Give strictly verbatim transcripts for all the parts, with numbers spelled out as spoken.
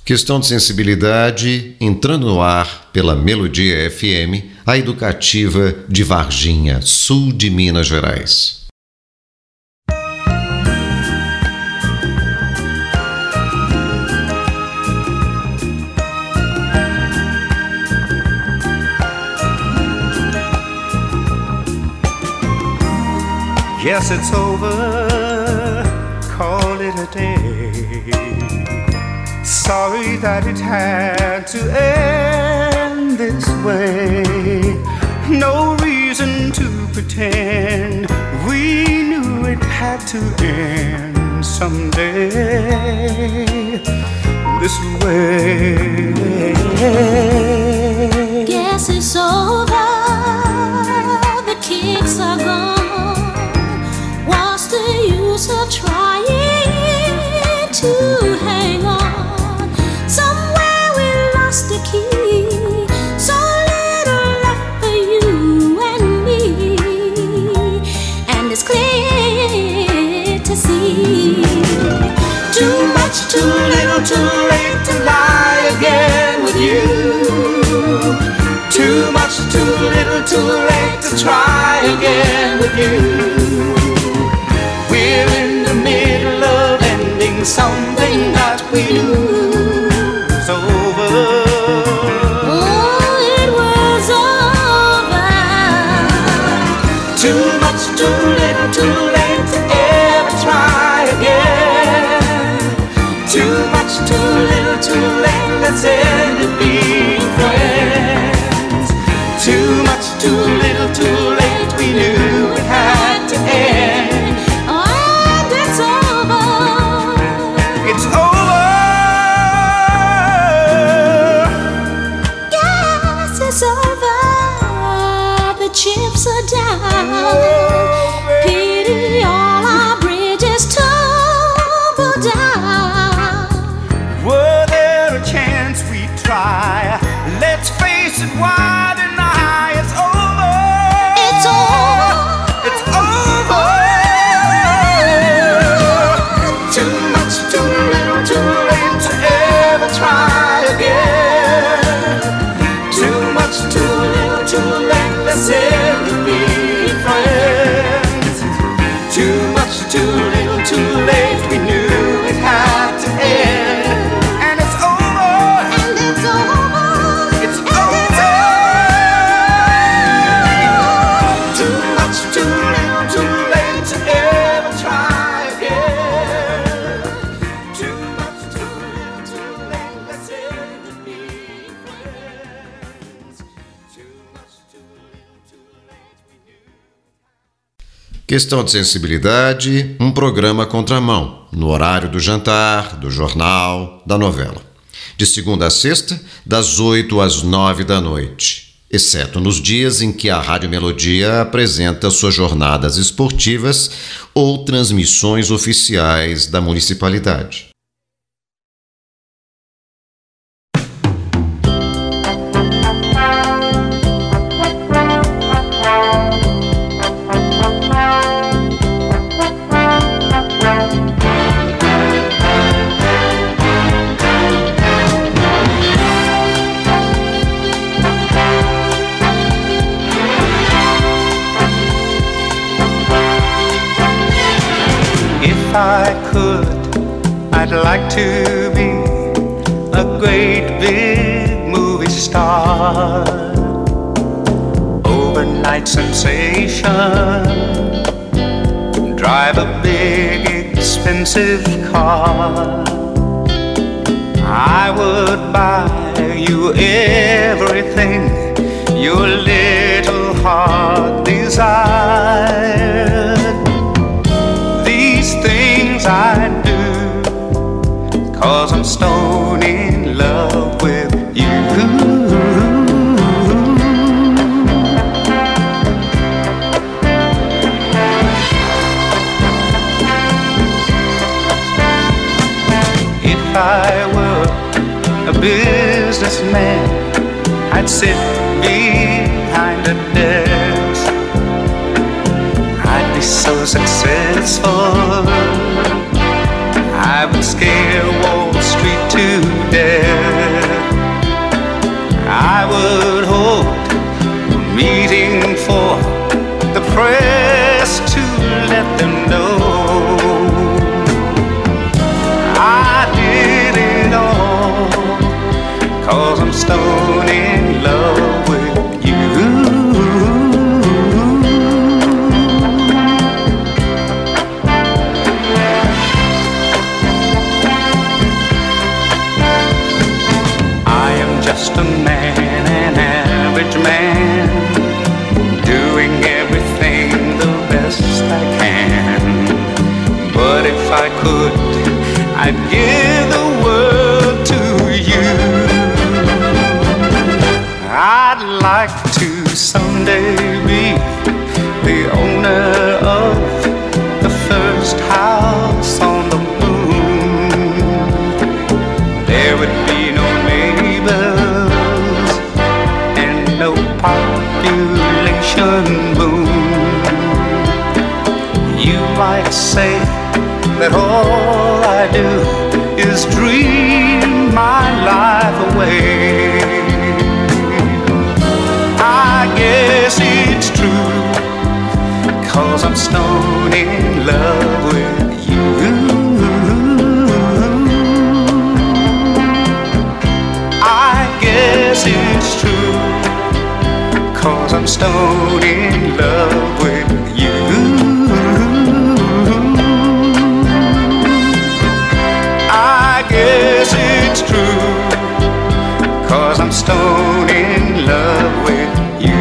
Questão de sensibilidade, entrando no ar pela Melodia F M, a educativa de Varginha, sul de Minas Gerais. Yes, it's over, call it a day. Sorry that it had to end this way. No reason to pretend we knew it had to end someday this way. Guess it's over, the kicks are gone. What's the use of trying to hang on? Somewhere we lost the key, so little left for you and me. And it's clear to see, too much, too little, too late to lie again with you. Too much, too little, too late to try again with you. We're in the middle of ending something that we knew was over. Oh, it was over. Too much, too little, too late to ever try again. Too much, too little, too late, let's end it being friends. Too much, too little, too late, we knew it had to end. Chips are down, pity all our bridges tumble down. Were there a chance we'd try? Let's face it, wide and high, it's over. It's over. It's over. Too much, too little, too late to ever try again. Too much, too little, too late, let's end it being friends. Too much, too little, too late, we knew it had to end. And it's over. And it's over. It's and over. It's over. Too much, too little, too late to ever try again. Too much, too little, too late, let's end it being friends. Too much, too little, too late, we knew. Questão de sensibilidade, um programa contramão, no horário do jantar, do jornal, da novela. De segunda a sexta, das oito às nove da noite, exceto nos dias em que a Rádio Melodia apresenta suas jornadas esportivas ou transmissões oficiais da municipalidade. If I could, I'd like to be a great big movie star, overnight sensation, drive a big expensive car. I would buy you everything your little heart desired. These things I do 'cause I'm stone in love with you. If I were a businessman, I'd sit behind a desk. I'd be so successful, I would scare Wall Street to death. stone in love with you. I am just a man, an average man, doing everything the best I can. But if I could, I'd give the world to you. I'd like to someday be the owner of the first house on the moon. There would be no neighbors and no population boom. You might say that all I do is dream my life away. I guess it's true, 'cause I'm stone in love with you. I guess it's true, 'cause I'm stone in love with you. I guess it's true, 'cause I'm stone in love with you.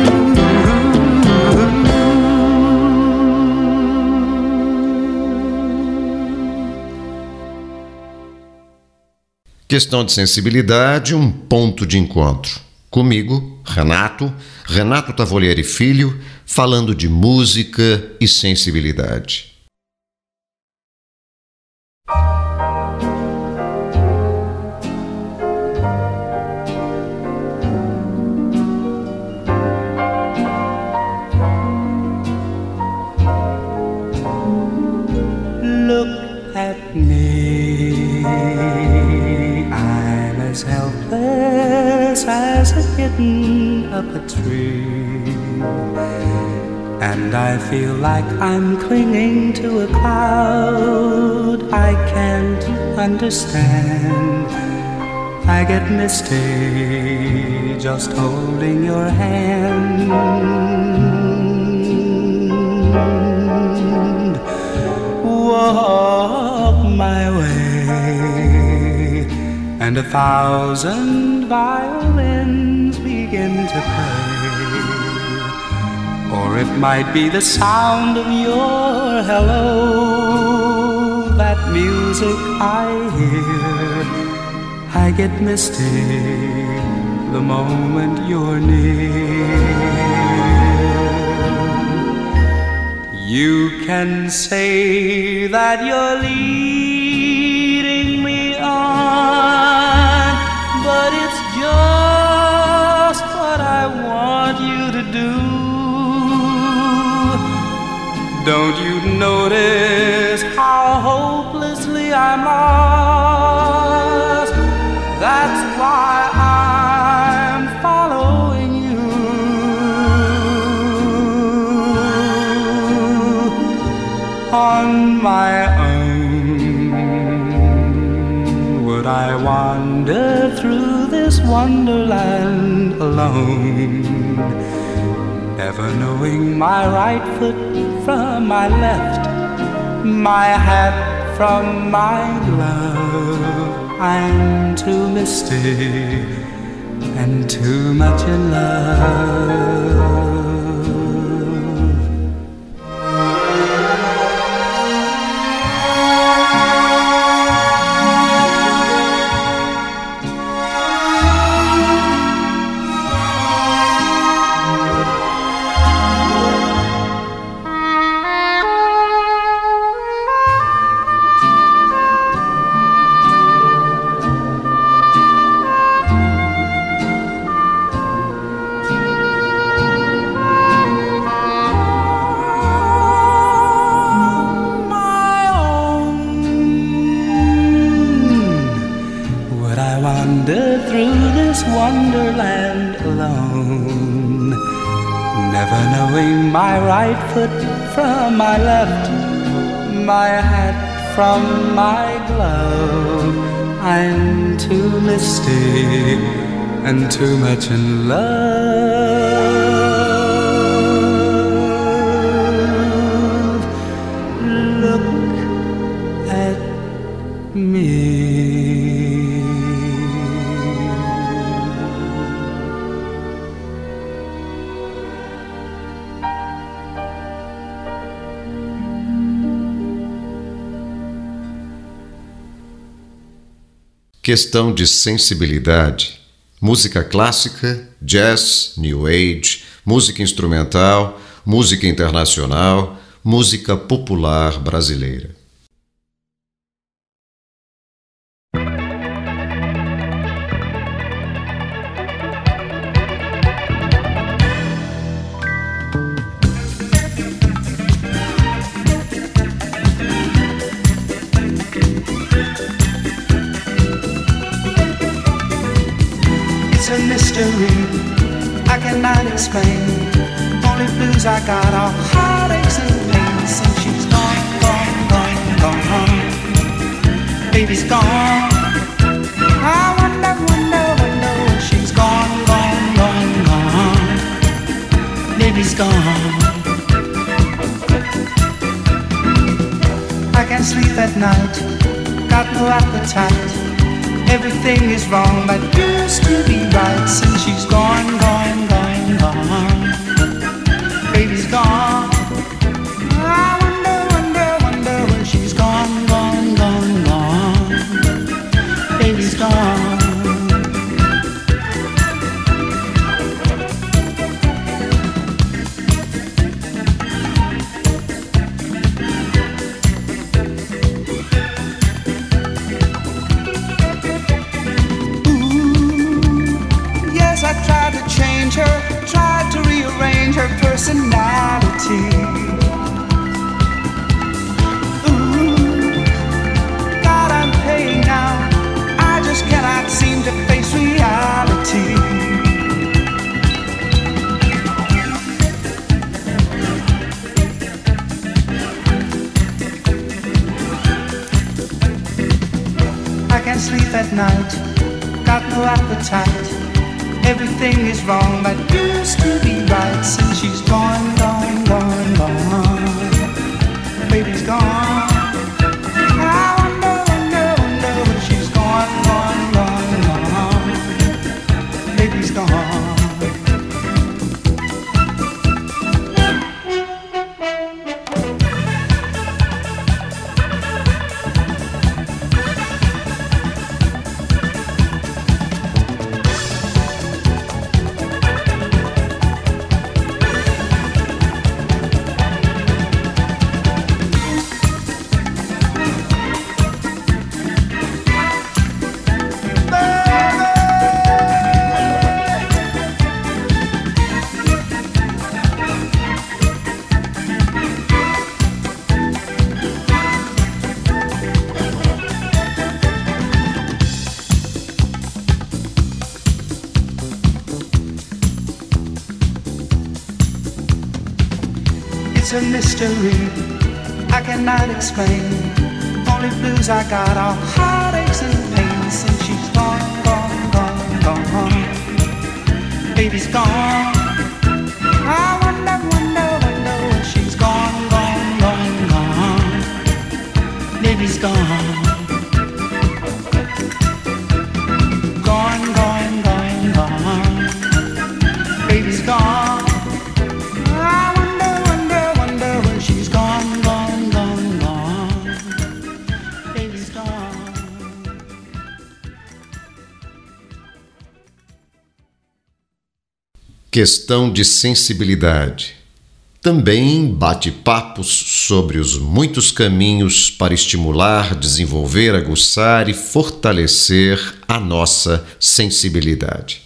Questão de sensibilidade, um ponto de encontro. Comigo, Renato, Renato Tavolieri Filho, falando de música e sensibilidade. Look at me, I'm as helpless as a kitten up a tree, and I feel like I'm clinging to a cloud I can't understand. I get misty just holding your hand. Walk my way, and a thousand violins begin to play. Or it might be the sound of your hello, that music I hear. I get misty the moment you're near. You can say that you're leading me on, but it's just what I want you to do. Don't you notice how hopelessly I'm lost? That's why I'm following you. On my own, would I wander through this wonderland alone, never knowing my right foot from my left, my hat from my glove? I'm too misty and too much in love. Wonderland alone, never knowing my right foot from my left, my hat from my glove. I'm too misty and too much in love. Look at me. Questão de sensibilidade. Música clássica, jazz, new age, música instrumental, música internacional, música popular brasileira. It's a mystery I cannot explain. Only blues I got are heartaches and pains. Since she's gone, gone, gone, gone. Baby's gone. I wonder, wonder, wonder when she's gone, gone, gone, gone. Baby's gone. I can't sleep at night. Got no appetite. Everything is wrong that used to be right. Since she's gone, gone, gone, gone. Baby's gone. I wonder, wonder, wonder when she's gone, gone, gone, gone. Baby's gone. I tried to change her, tried to rearrange her personality. Ooh, God, I'm paying now. I just cannot seem to face reality. I can't sleep at night, got no appetite. Everything is wrong that used to be right. Since she's gone, gone, gone, gone. Baby's gone. I wonder, wonder, wonder when she's gone, gone, gone, gone. Baby's gone. It's a mystery I cannot explain. Only blues I got are heartaches and pains. Since she's gone, gone, gone, gone. Baby's gone. I wonder, wonder, wonder when she's gone, gone, gone, gone. Baby's gone. Gone, gone, gone, gone. Baby's gone. Questão de sensibilidade. Também bate-papos sobre os muitos caminhos para estimular, desenvolver, aguçar e fortalecer a nossa sensibilidade.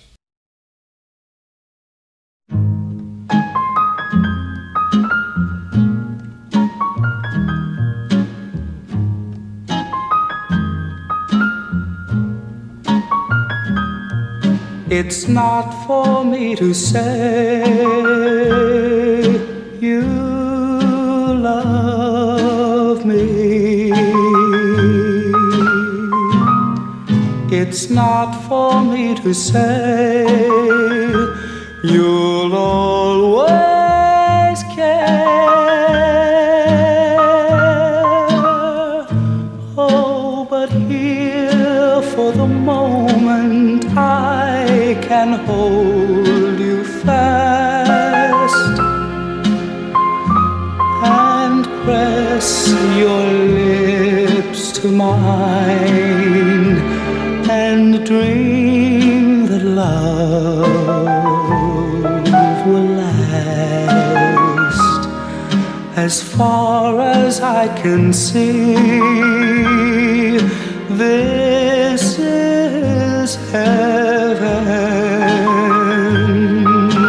It's not for me to say you love me. it's not for me to say. You'll always care. Oh, but here for the moment I can hold you fast and press your lips to mine and dream that love will last as far as I can see. This is heaven,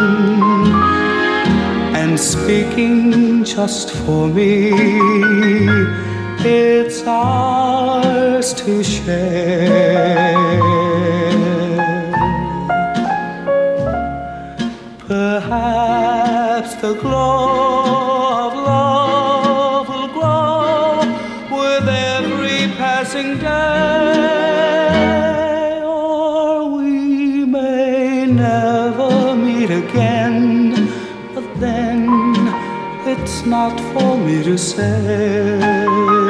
and speaking just for me, it's ours to share. Perhaps the glow of love will grow with every passing day, or we may never meet again, but then it's not for me to say.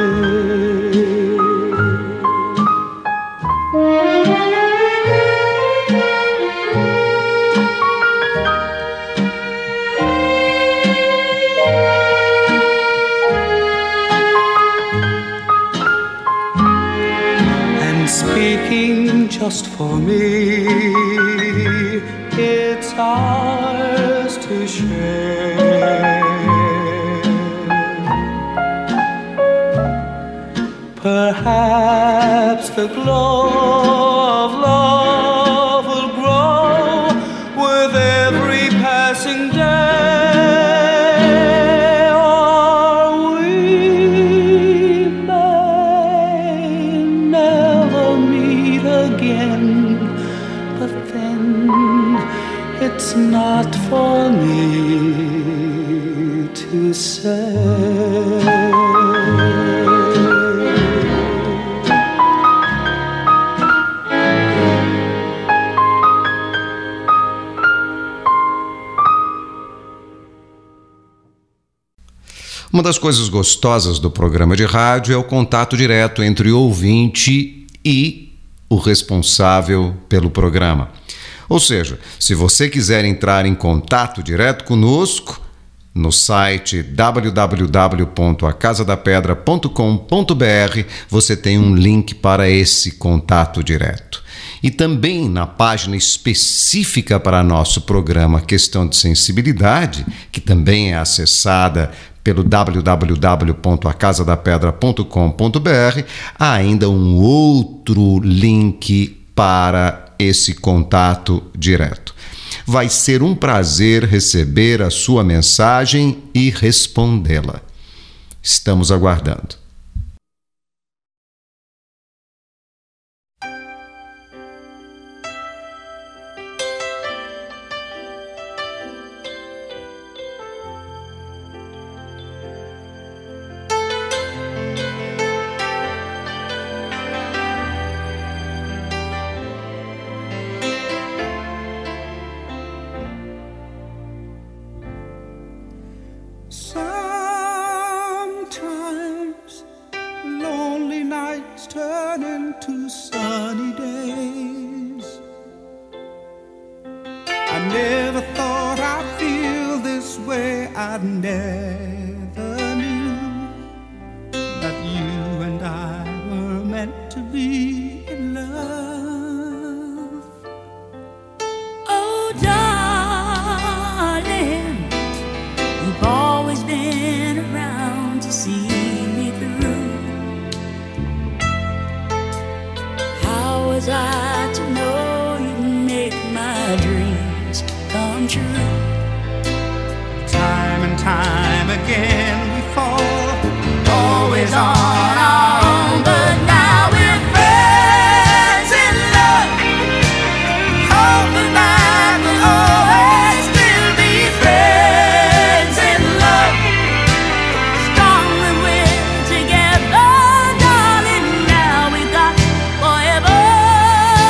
Speaking just for me, it's ours to share. Perhaps the glow of love will grow with every passing day, or we may never meet again, but then it's not for me to say. Uma das coisas gostosas do programa de rádio é o contato direto entre o ouvinte e o responsável pelo programa. Ou seja, se você quiser entrar em contato direto conosco, no site w w w ponto a casa da pedra ponto com ponto b r você tem um link para esse contato direto. E também na página específica para nosso programa Questão de Sensibilidade, que também é acessada pelo w w w ponto a casa da pedra ponto com ponto b r, há ainda um outro link para esse contato direto. Vai ser um prazer receber a sua mensagem e respondê-la. Estamos aguardando. Sometimes lonely nights turn into sunny days. I never thought I'd feel this way. I never knew that you and I were meant to be in love. Oh, darling, you've always been around to see me through. How was I to know you'd make my dreams come true? Time and time again we fall, always on our own, but now we're friends in love, hoping that we'll always still be friends in love. Strong when we're together, darling. Now we got forever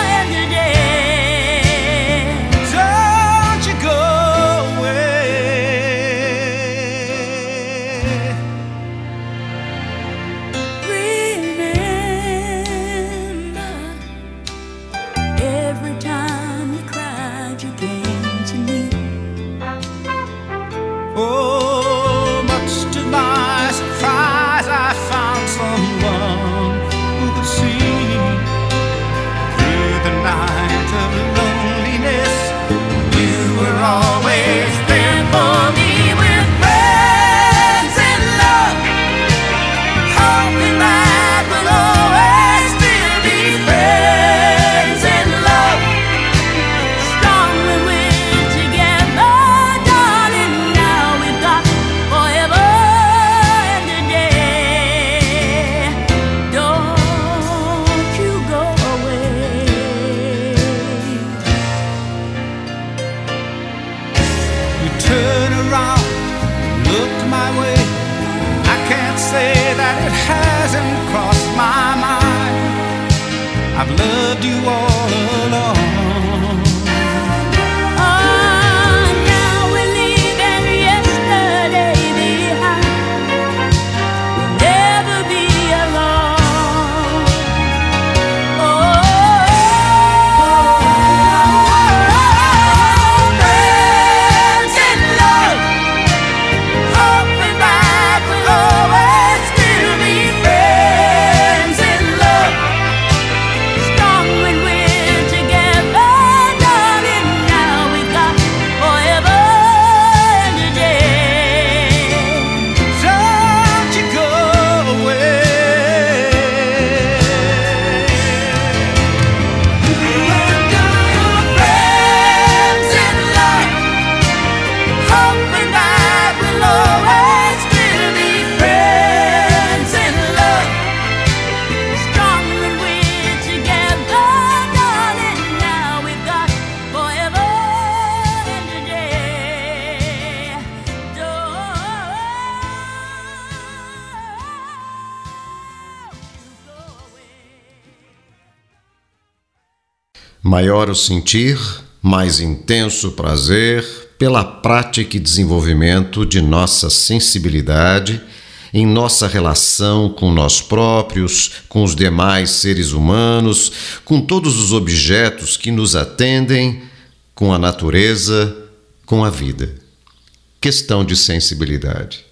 Maior o sentir, mais intenso o prazer pela prática e desenvolvimento de nossa sensibilidade em nossa relação com nós próprios, com os demais seres humanos, com todos os objetos que nos atendem, com a natureza, com a vida. Questão de sensibilidade.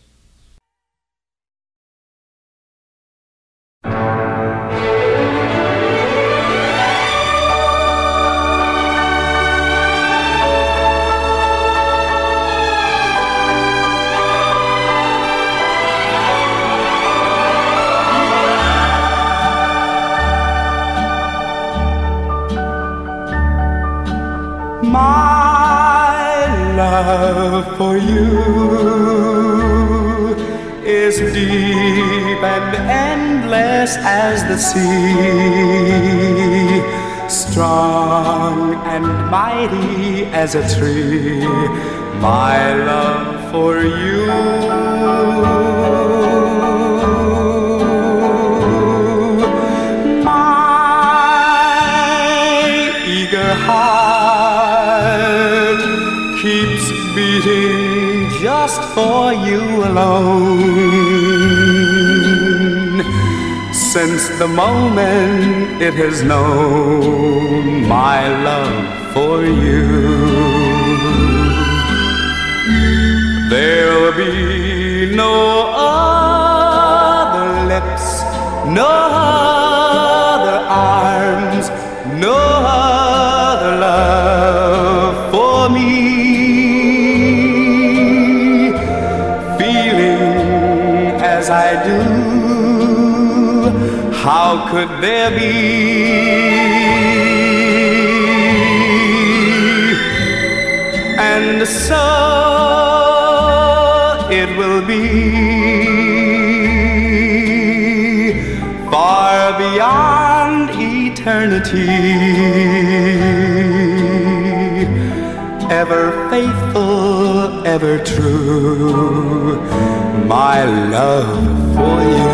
My love for you is deep and endless as the sea, strong and mighty as a tree. My love for you, my eager heart keeps beating just for you alone, since the moment it has known my love for you. There'll be no other lips, no other arms, no other love for me. Feeling as I do, how could there be? And so it will be far beyond eternity, ever faithful, ever true, my love for you.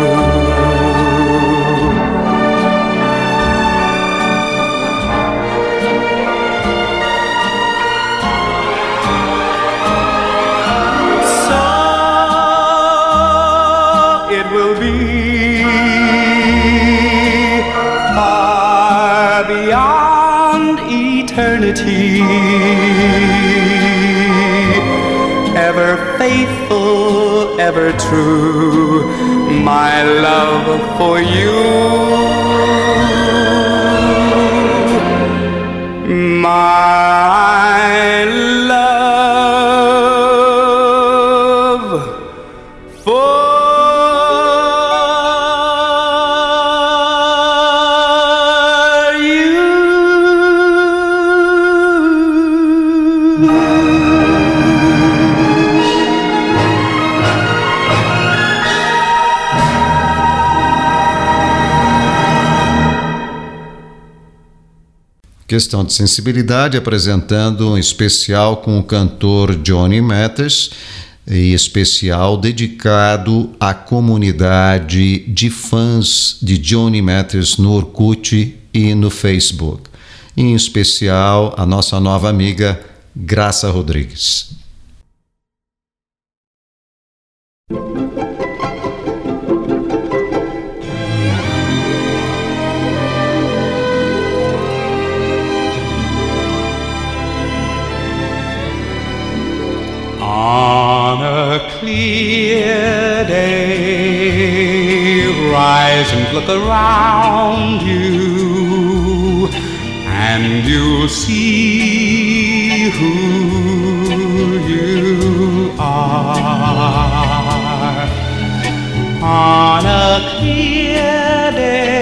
Will be far beyond eternity, ever faithful, ever true, my love for you, my love for Questão de sensibilidade, apresentando um especial com o cantor Johnny Mathis, e especial dedicado à comunidade de fãs de Johnny Mathis no Orkut e no Facebook. Em especial, a nossa nova amiga Graça Rodrigues. On a clear day, rise and look around you, and you'll see who you are. On a clear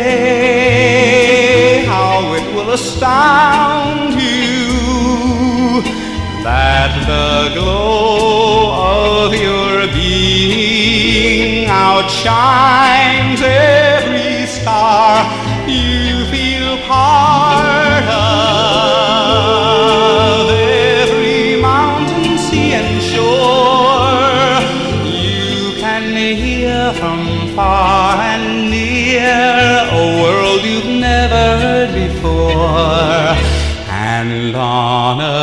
day, how it will astound you that the glow of your being outshines every star. You feel part of every mountain, sea and shore. You can hear from far and near a world you've never heard before.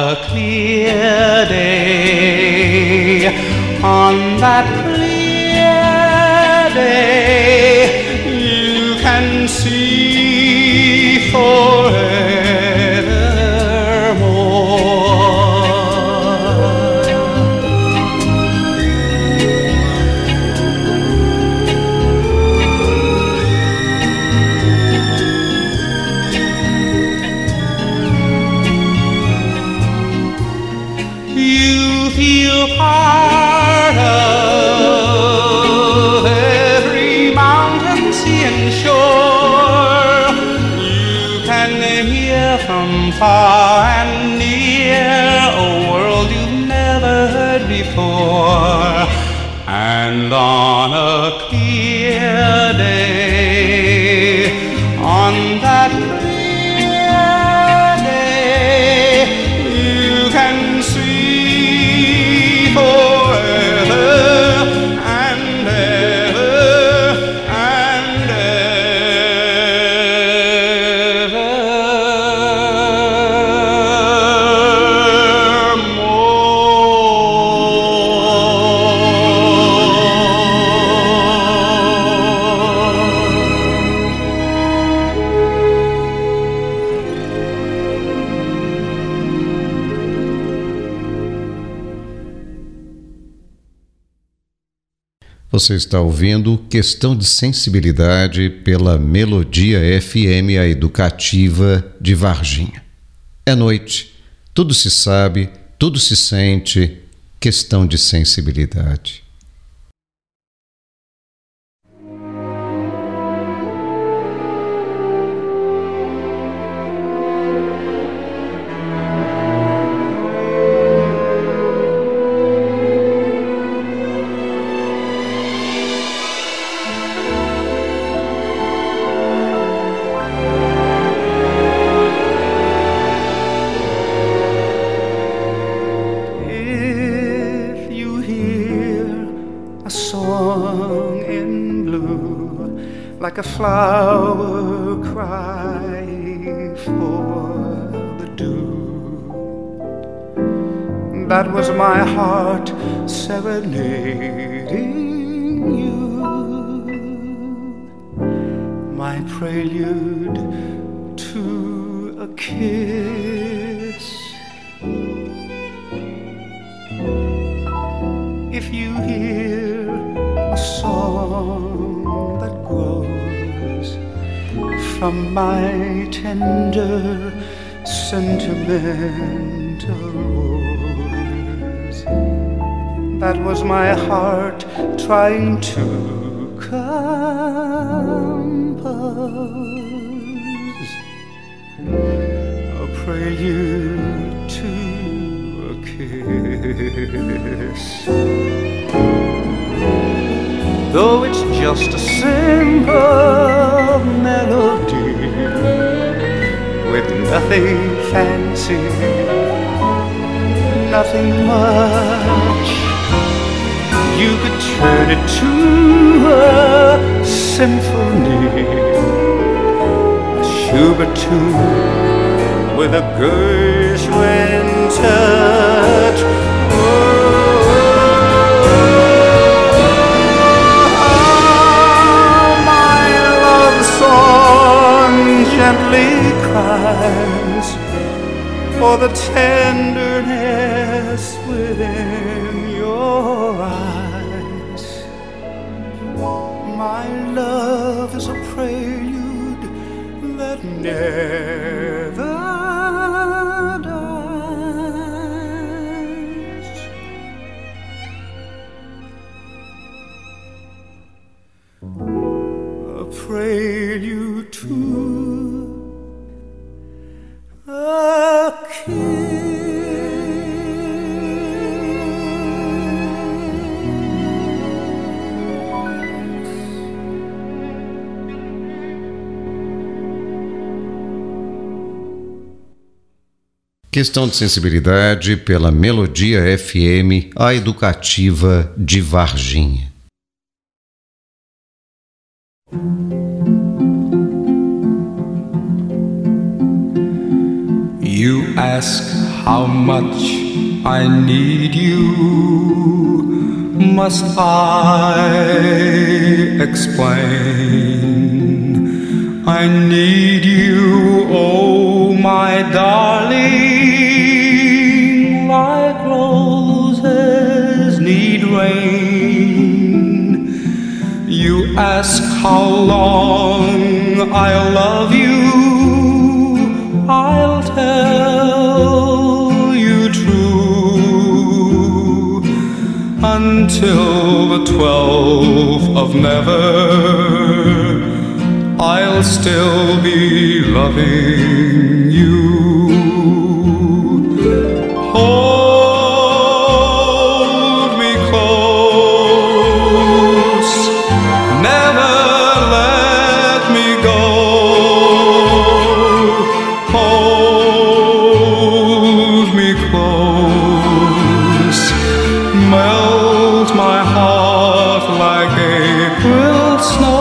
a clear day, on that clear day, you can see forevermore. Part of every mountain, sea and shore. You can hear from far and near a world you've never heard before. And on a clear day, on that clear day, you can see forever and ever and Você está ouvindo Questão de Sensibilidade pela Melodia F M, a educativa de Varginha. É noite, tudo se sabe, tudo se sente, questão de sensibilidade. Like a flower cry for the dew, that was my heart serenading you, my prelude to a kiss. If you hear a song that grows from my tender sentimental rose, that was my heart trying to compose a prelude to a kiss. Though it's just a simple melody with nothing fancy, nothing much, you could turn it to a symphony, a Schubert tune with a Gershwin touch. Gently cries for the tenderness within your eyes. My love is a prelude that never dies. A prelude to a kiss. Questão de Sensibilidade pela Melodia F M, a educativa de Varginha. You ask how much I need you. Must I explain? I need you, oh my darling, like roses need rain. You ask how long I'll love you, I'll tell you true, until the twelfth of never, I'll still be loving you. Hold me close, never let me go. Hold me close, melt my heart like April snow.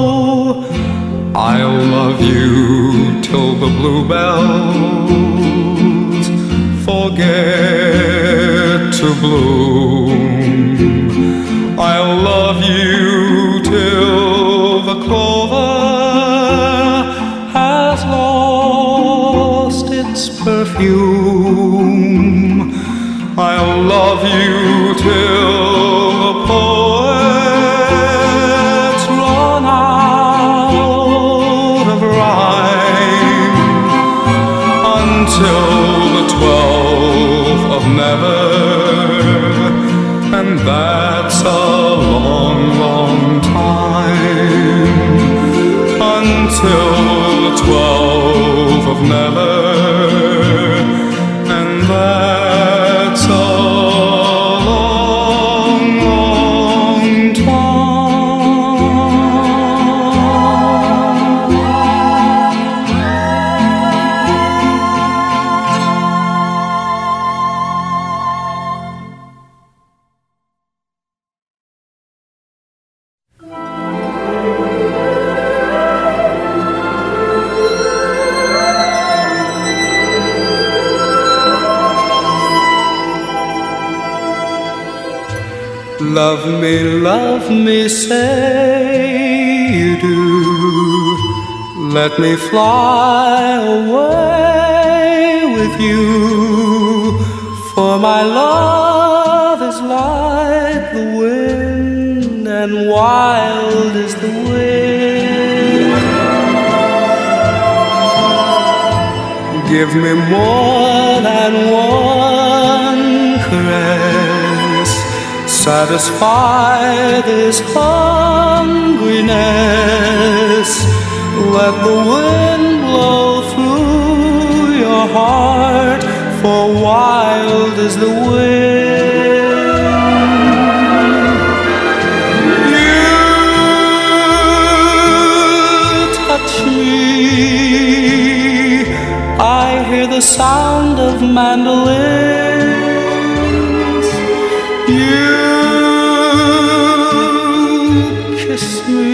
I'll love you till the bluebells forget to bloom. I'll love you till the clover has lost its perfume. I'll love you till the poets run out of rhyme, until the twelfth of never, and that's a long, long time, until the twelfth of never, and that's a long, long Love me, love me, say you do. Let me fly away with you, for my love is like the wind, and wild is the wind. Give me more than one caress, satisfy this hungriness. Let the wind blow through your heart, for wild is the wind. You touch me, I hear the sound of mandolins. You kiss me,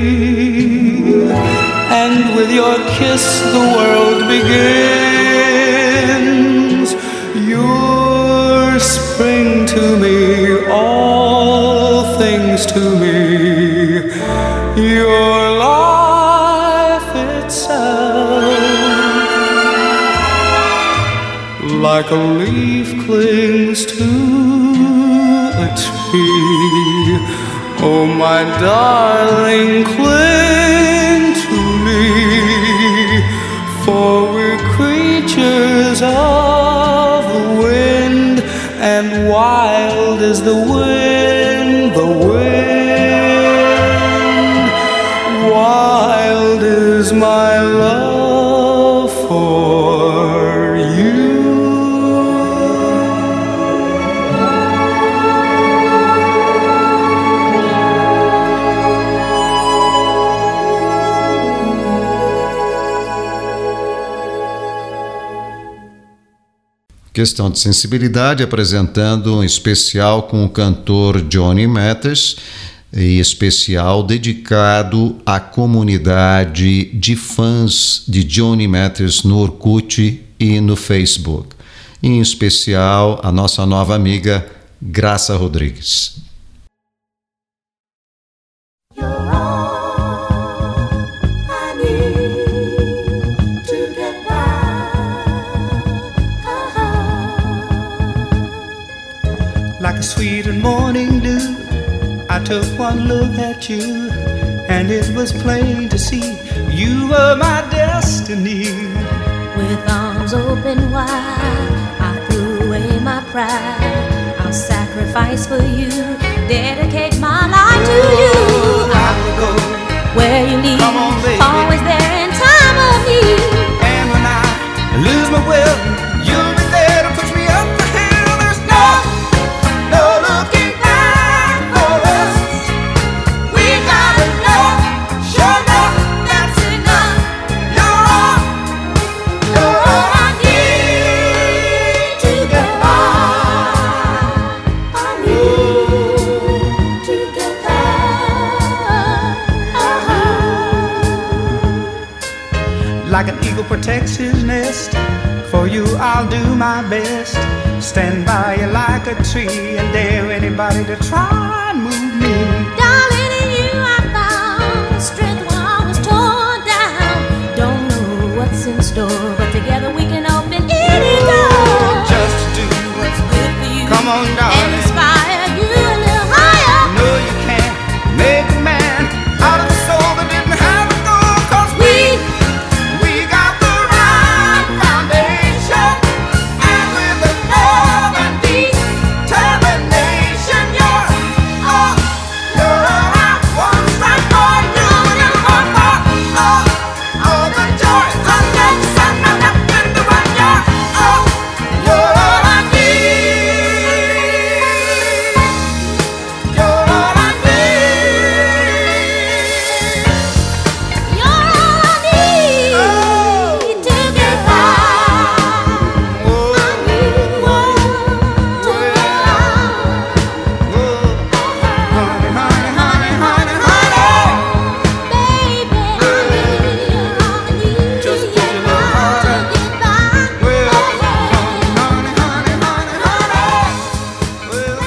and with your kiss the world begins. You're spring to me, all things to me. Your life itself, like a leaf clings to a tree. Oh, my darling, cling to me, for we're creatures of the wind, and wild is the wind, the wind. Wild is my love for you. Questão de Sensibilidade, apresentando um especial com o cantor Johnny Mathis, e especial dedicado à comunidade de fãs de Johnny Mathis no Orkut e no Facebook. em especial a nossa nova amiga Graça Rodrigues. Like a sweet and morning dew, I took one look at you, and it was plain to see you were my destiny. With arms open wide, I threw away my pride. I'll sacrifice for you, dedicate my life to you. I will go where you lead, come on, baby. Always there in time of need. And when I lose my will, you'll be there to push me up the hill. There's no, no looking back for us. We gotta know, sure enough, that's enough. You're all, you're all I need to get by. I need to get by. Like an eagle protects his nest, for you I'll do my best. Stand by you like a tree and dare anybody to try and move me. Darling, in you I found strength when I was torn down. Don't know what's in store, but together we can open any door. Just do What's good for you, come on, and darling. inspire you a little higher. No, you can't make a man out of a soul that didn't have a goal. 'Cause we, we got the right foundation, and with the love and determination, you're all, you're all I want. Strike for you and you want for all, all the joy of the sun. I'm nothing to run. You're all, you're all I need. You're all I need. You're all I need to get by. Oh, I need one to honey, honey, honey, honey, honey. baby. I need you, I need Just to push get a little by, harder. to get by. Well, Oh, yeah. honey, honey, honey, honey, honey. Well,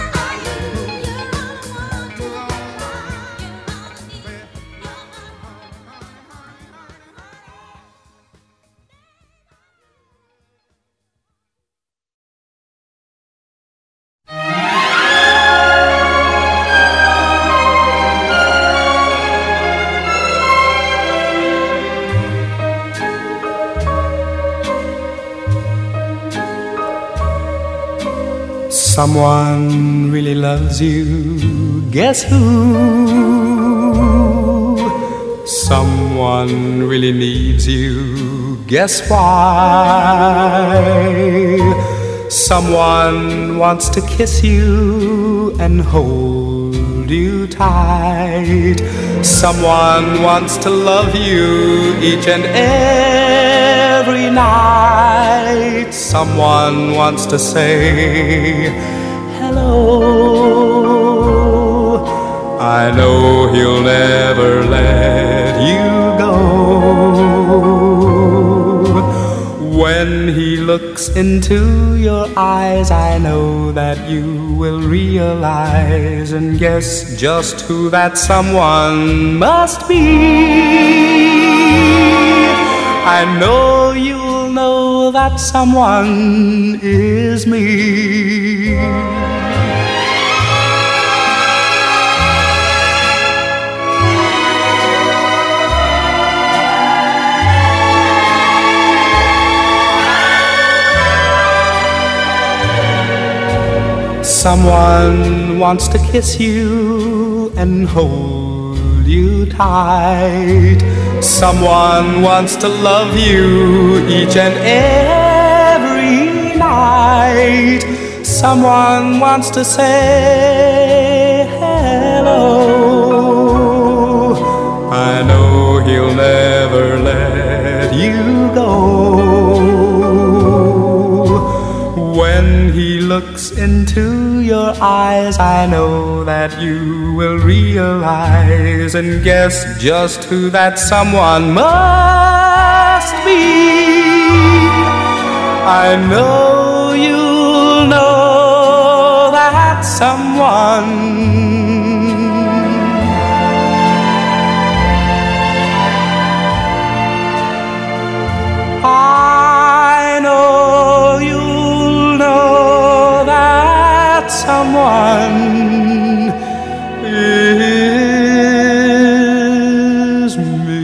someone really loves you, guess who? Someone really needs you, guess why? Someone wants to kiss you and hold you tight. Someone wants to love you each and every night. Someone wants to say hello. I know he'll never let you go. When he looks into your eyes, I know that you will realize and guess just who that someone must be. I know you'll know that someone is me. Someone wants to kiss you and hold you tight. Someone wants to love you each and every night. Someone wants to say hello. I know he'll never let you go. When he looks into your eyes, I know that you will realize and guess just who that someone must be. I know someone. I know you'll know that someone is me.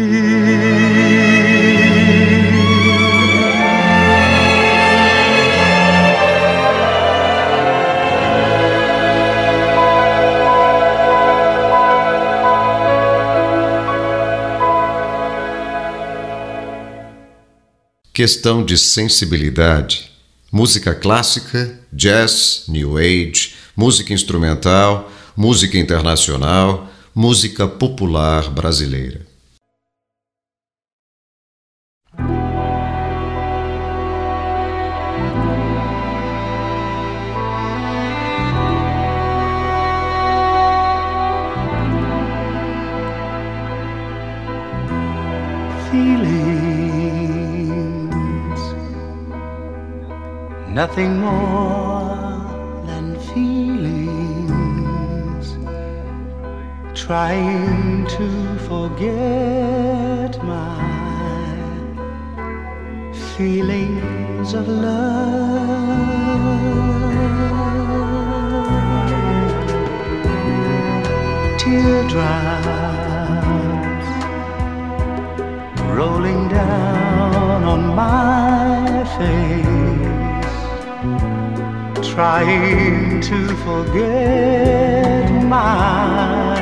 Questão de sensibilidade. Música clássica, jazz, new age, música instrumental, música internacional, música popular brasileira. Feelings, nothing more than feelings, trying to forget my feelings of love. Teardrops rolling down on my face, trying to forget my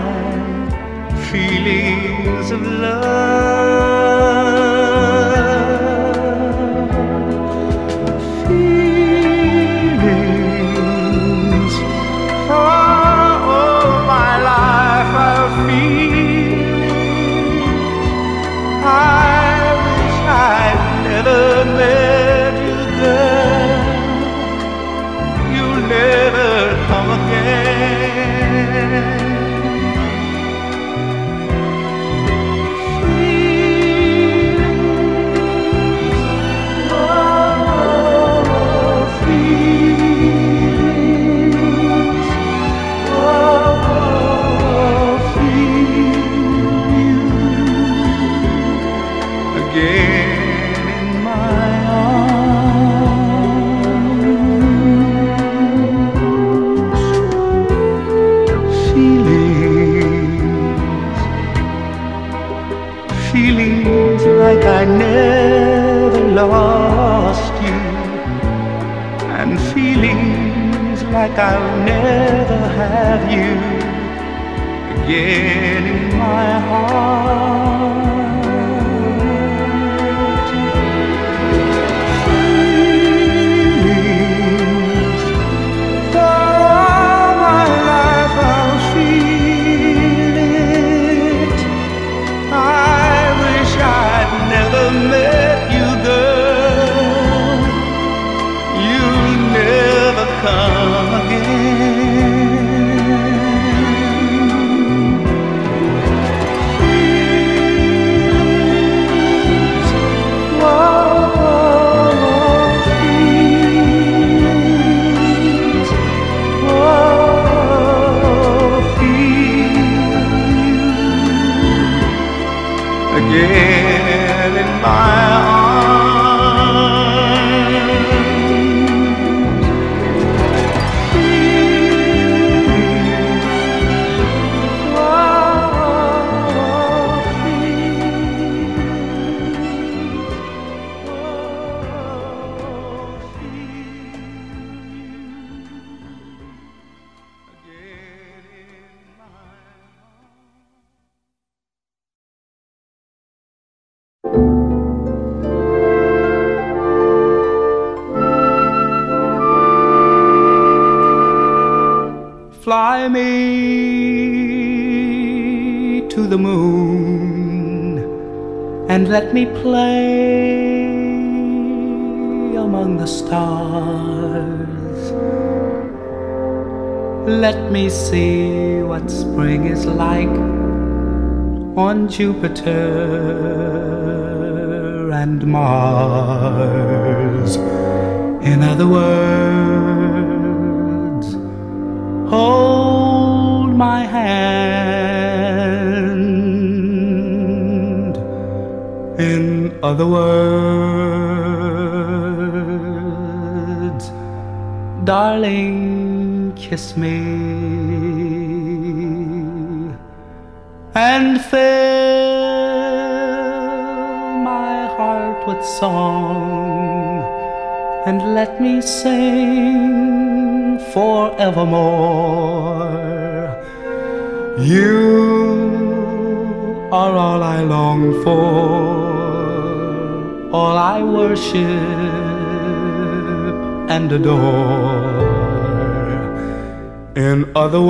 feelings of love. Feelings, for all my life I've feelings. I wish I'd never met you, girl. You'll never come again. Feelings, oh, feelings, oh, feel you again in my arms. Feelings, feelings like I never lost you, and feelings like I'll never have you again in my heart. Feelings, for all my life I'll feel it. I wish I'd never met you, girl. You'll never come again. Feelings, whoa, feelings, whoa, feel you again in my arms. Feelings, whoa, feelings, whoa, feel you again in my Fly me to the moon and let me play among the stars. Let me see what spring is like on Jupiter and Mars. In other words, other words, darling, kiss me and fill my heart with song, and let me sing forevermore. You are all I long for, all I worship and adore. In other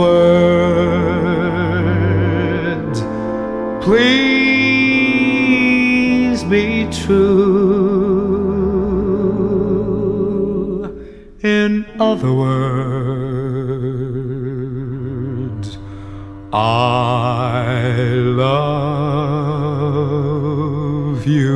words, please be true. In other words, I love you.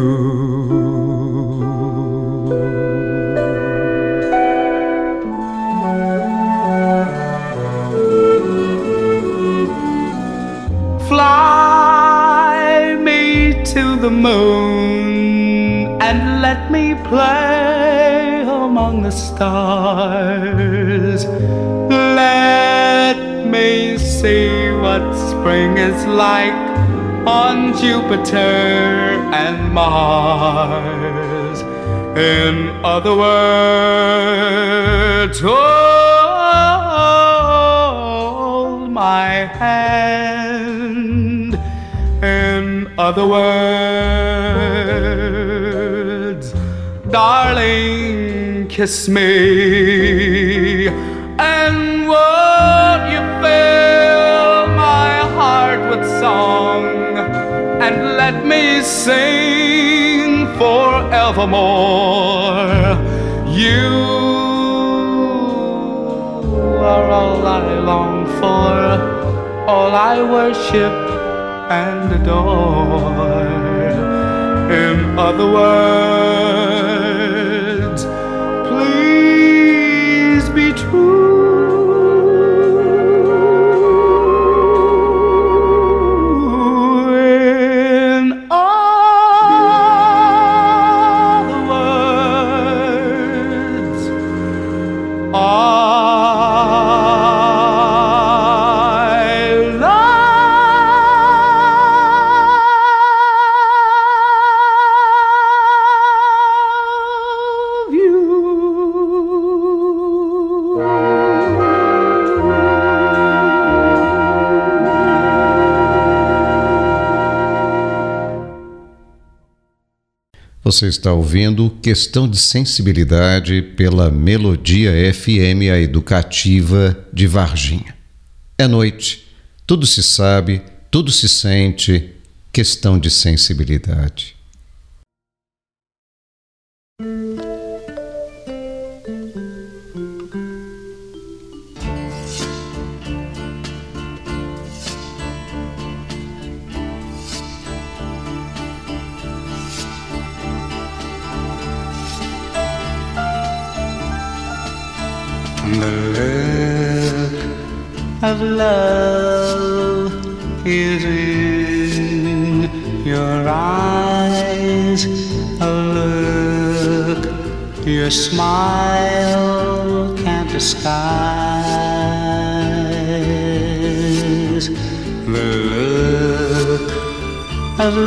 Fly me to the moon and let me play among the stars. Let me see what spring is like on Jupiter and Mars. In other words, hold my hand. In other words, darling, kiss me, and won't you fill my heart with song, and let me sing forevermore. You are all I long for, all I worship and adore. In other words, please be true. Você está ouvindo Questão de Sensibilidade pela Melodia F M, a educativa de Varginha. É noite, tudo se sabe, tudo se sente, questão de sensibilidade. The look of love is in your eyes, a look your smile can't disguise. The look of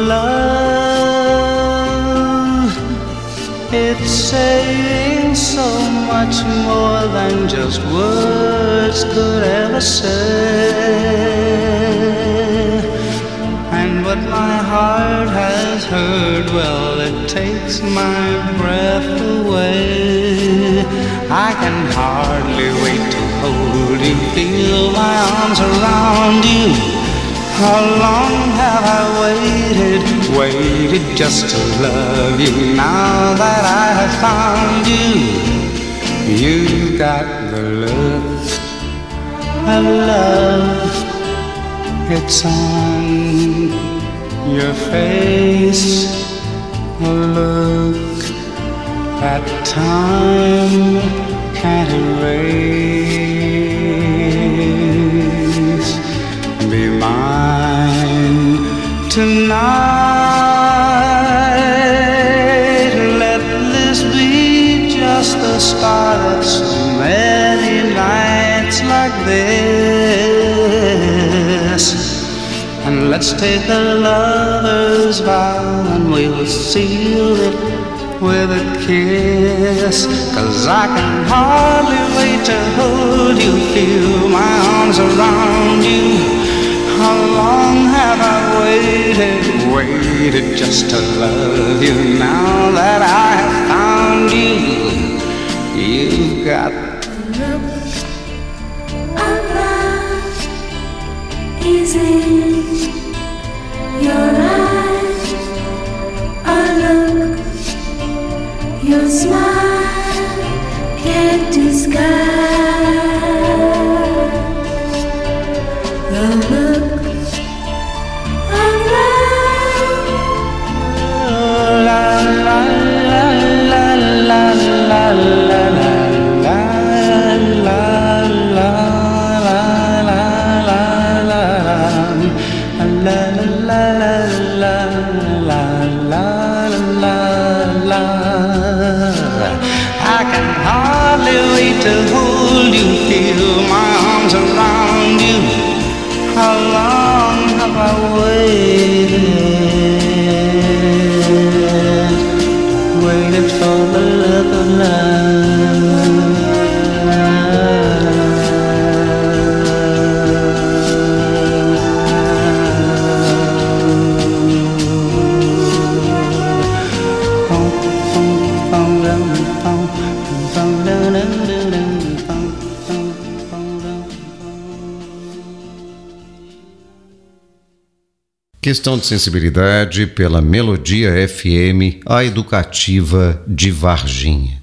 love, it's saying so much more than just words could ever say. And what my heart has heard, well, it takes my breath away. I can hardly wait to hold you, feel my arms around you. How long have I waited, waited just to love you? Now that I have found you, you got the look of love. It's on your face, a look that time can't erase. Be mine tonight. the start of so many nights like this. And let's take a lover's vow and we'll seal it with a kiss. 'Cause I can hardly wait to hold you, feel my arms around you. How long have I waited, waited just to love you? Now that I have found you, you've got the look of love is in your eyes. A look your smile can't disguise. The look of love. La la la la la la la la la la la la la. I can hardly wait to hold you, feel my arms around you. How long have I waited, waited for the look of love. Questão de sensibilidade pela Melodia F M, a educativa de Varginha.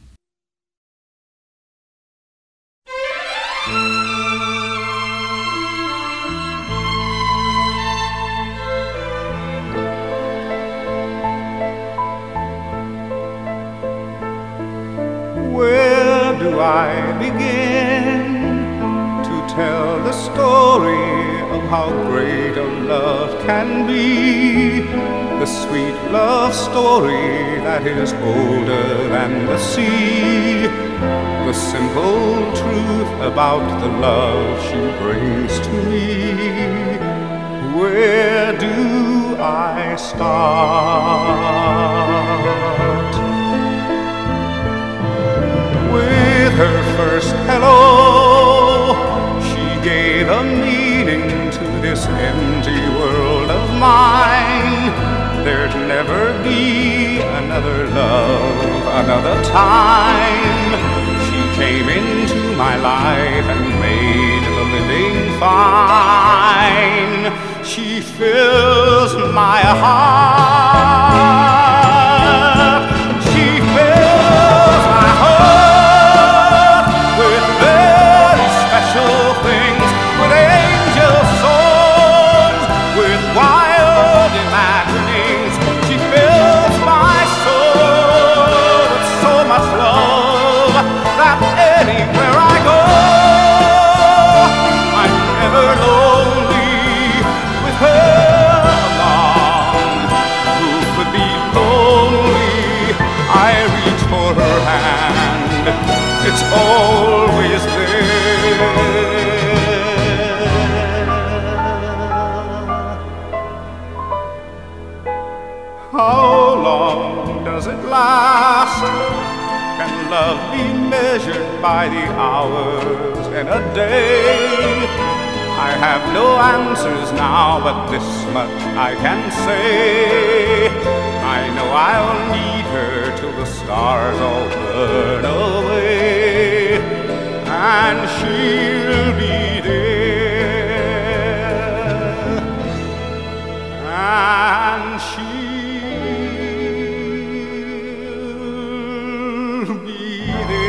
Where do I begin to tell the story of how great a love can be? The sweet love story that is older than the sea. The simple truth about the love she brings to me. Where do I start? With her first hello, she gave a meaning to this empty world of mine. There'd never be another love, another time. She came into my life and made the living fine. She fills my heart. She fills my heart with very special things, with angel songs, with wild imaginings. She fills my soul with so much love that anywhere I go, I'm never lonely with her along. Who could be lonely? I reach for her hand, it's always there. How long does it last? Can love be measured by the hours in a day? I have no answers now, but this much I can say. I know I'll need her till the stars all burn away, and she'll be there, and she'll be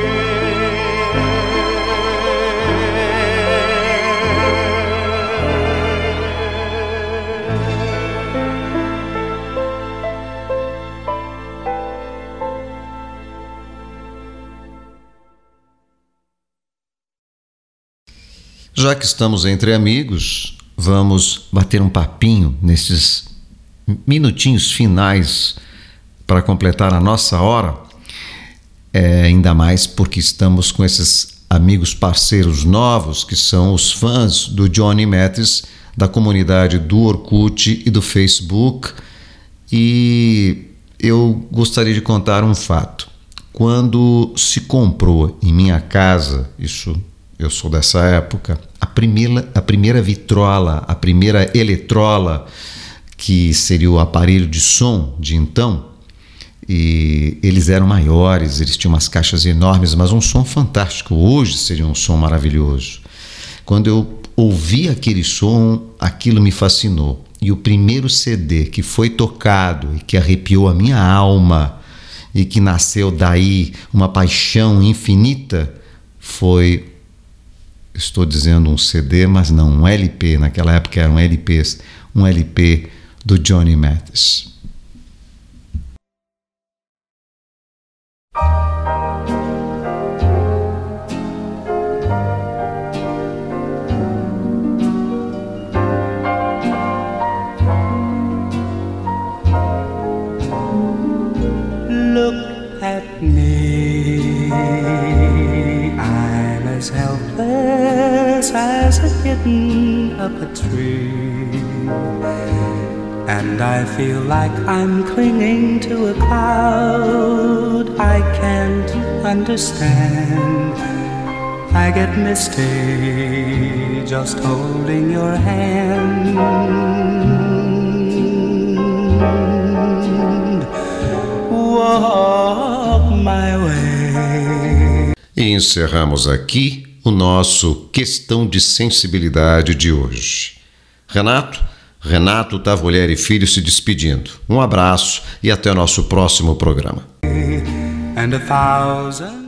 Já que estamos entre amigos, vamos bater um papinho nesses minutinhos finais para completar a nossa hora. é, ainda mais porque estamos com esses amigos parceiros novos que são os fãs do Johnny Mathis, da comunidade do Orkut e do Facebook. E eu gostaria de contar um fato. Quando se comprou em minha casa, isso eu sou dessa época, a primeira, a primeira vitrola, a primeira eletrola, que seria o aparelho de som de então, e eles eram maiores, eles tinham umas caixas enormes, mas um som fantástico. Hoje seria um som maravilhoso. Quando eu ouvi aquele som, aquilo me fascinou. E o primeiro C D que foi tocado e que arrepiou a minha alma e que nasceu daí uma paixão infinita foi, estou dizendo um C D, mas não, um L P. Naquela época eram L Ps, um L P do Johnny Mathis. Look at me, I'm as helpless as a kitten up a tree, and I feel like I'm clinging to a cloud I can't understand. I get misty just holding your hand. Walk my way. E encerramos aqui o nosso Questão de Sensibilidade de hoje. Renato, Renato Tavolieri Filho se despedindo. Um abraço e até o nosso próximo programa. And a thousand